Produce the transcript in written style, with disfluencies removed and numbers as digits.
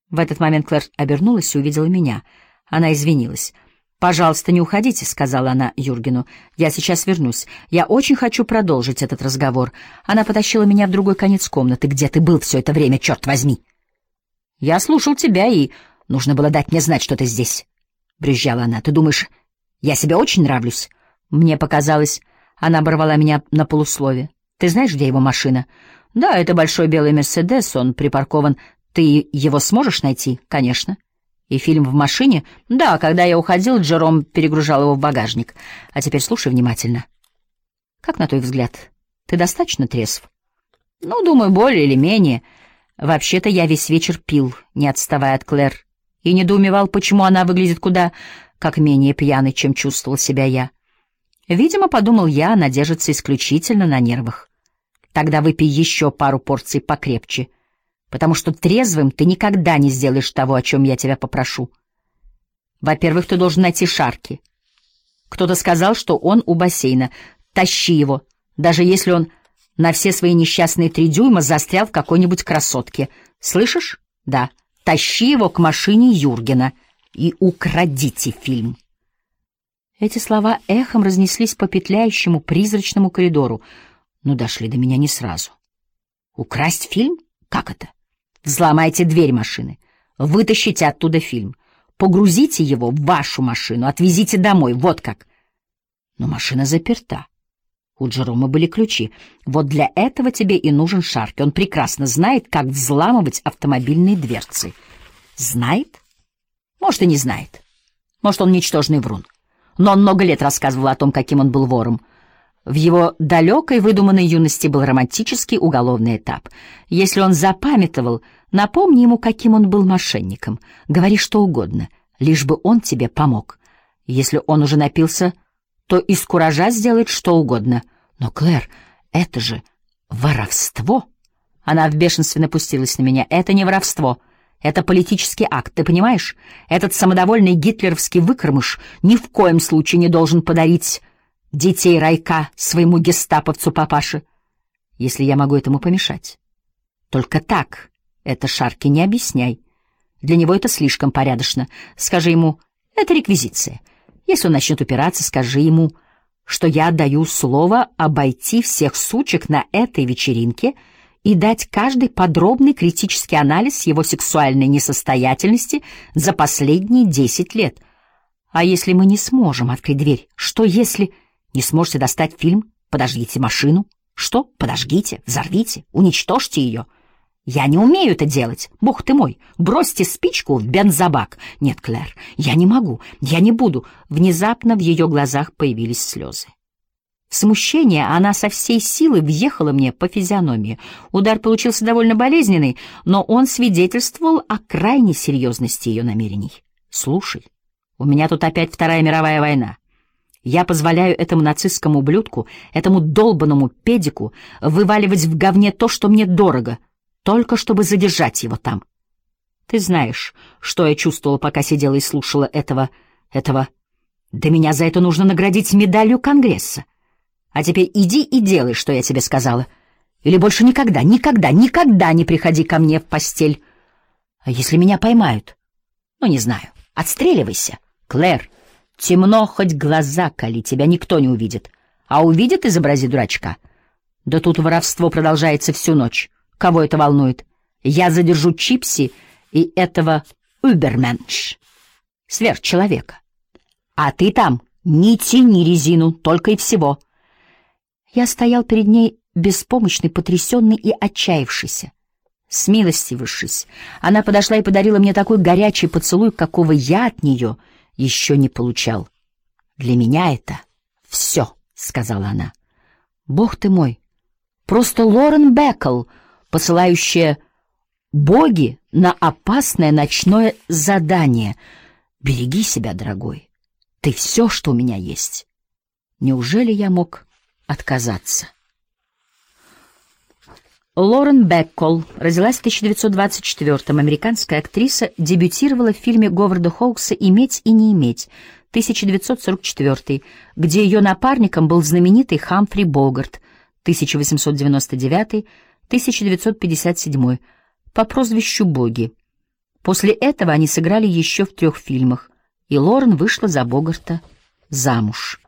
В этот момент Клэр обернулась и увидела меня. Она извинилась. «Пожалуйста, не уходите», — сказала она Юргену. «Я сейчас вернусь. Я очень хочу продолжить этот разговор». Она потащила меня в другой конец комнаты. «Где ты был все это время, черт возьми?» «Я слушал тебя, и нужно было дать мне знать, что ты здесь», — брюзжала она. «Ты думаешь, я себе очень нравлюсь?» Мне показалось, она оборвала меня на полуслове. «Ты знаешь, где его машина?» «Да, это большой белый Мерседес, он припаркован. Ты его сможешь найти?» «Конечно». «И фильм в машине?» «Да, когда я уходил, Джером перегружал его в багажник. А теперь слушай внимательно. Как на твой взгляд, ты достаточно трезв?» «Ну, думаю, более или менее. Вообще-то я весь вечер пил, не отставая от Клэр, и недоумевал, почему она выглядит куда как менее пьяной, чем чувствовал себя я. Видимо, подумал я, она держится исключительно на нервах. Тогда выпей еще пару порций покрепче, потому что трезвым ты никогда не сделаешь того, о чем я тебя попрошу. Во-первых, ты должен найти Шарки. Кто-то сказал, что он у бассейна. Тащи его, даже если он на все свои несчастные 3 дюйма застрял в какой-нибудь красотке. Слышишь? Да. Тащи его к машине Юргена и украдите фильм». Эти слова эхом разнеслись по петляющему призрачному коридору, но дошли до меня не сразу. «Украсть фильм? Как это?» «Взломайте дверь машины, вытащите оттуда фильм, погрузите его в вашу машину, отвезите домой, вот как». «Но машина заперта. У Джерома были ключи. Вот для этого тебе и нужен Шарки. Он прекрасно знает, как взламывать автомобильные дверцы». «Знает? Может, и не знает. Может, он ничтожный врун. Но он много лет рассказывал о том, каким он был вором. В его далекой выдуманной юности был романтический уголовный этап. Если он запамятовал, напомни ему, каким он был мошенником. Говори что угодно, лишь бы он тебе помог. Если он уже напился, то из куража сделает что угодно. Но, Клэр, это же воровство. Она в бешенстве напустилась на меня. Это не воровство. Это политический акт, ты понимаешь? Этот самодовольный гитлеровский выкормыш ни в коем случае не должен подарить детей Райка своему гестаповцу-папаше, если я могу этому помешать. Только так это Шарки не объясняй. Для него это слишком порядочно. Скажи ему, это реквизиция. Если он начнет упираться, скажи ему, что я даю слово обойти всех сучек на этой вечеринке и дать каждый подробный критический анализ его сексуальной несостоятельности за последние 10 лет. А если мы не сможем открыть дверь? Что если не сможете достать фильм? Подожгите машину. Что? Подожгите, взорвите, уничтожьте ее. Я не умею это делать. Бог ты мой, бросьте спичку в бензобак. Нет, Клэр, я не могу, я не буду. Внезапно в ее глазах появились слезы. В смущении она со всей силы въехала мне по физиономии. Удар получился довольно болезненный, но он свидетельствовал о крайней серьезности ее намерений. «Слушай, у меня тут опять Вторая мировая война. Я позволяю этому нацистскому ублюдку, этому долбанному педику вываливать в говне то, что мне дорого, только чтобы задержать его там. Ты знаешь, что я чувствовала, пока сидела и слушала этого... Да меня за это нужно наградить медалью Конгресса. А теперь иди и делай, что я тебе сказала. Или больше никогда, никогда, никогда не приходи ко мне в постель. А если меня поймают? Ну, не знаю. Отстреливайся. Клэр, темно, хоть глаза кали, тебя никто не увидит. А увидит, изобрази дурачка. Да тут воровство продолжается всю ночь. Кого это волнует? Я задержу Чипси и этого Übermensch, сверхчеловека. А ты там не тяни резину, только и всего. Я стоял перед ней беспомощный, потрясенный и отчаявшийся. Смилостивившись, она подошла и подарила мне такой горячий поцелуй, какого я от нее еще не получал. «Для меня это все», — сказала она. «Бог ты мой, просто Лорен Беккл, посылающая боги на опасное ночное задание. Береги себя, дорогой, ты все, что у меня есть». Неужели я мог отказаться? Лорен Беккл родилась в 1924-м, американская актриса, дебютировала в фильме Говарда Хоукса «Иметь и не иметь», 1944, где ее напарником был знаменитый Хамфри Богарт, 1899-1957, по прозвищу Боги. После этого они сыграли еще в 3 фильмах, и Лорен вышла за Богарта замуж.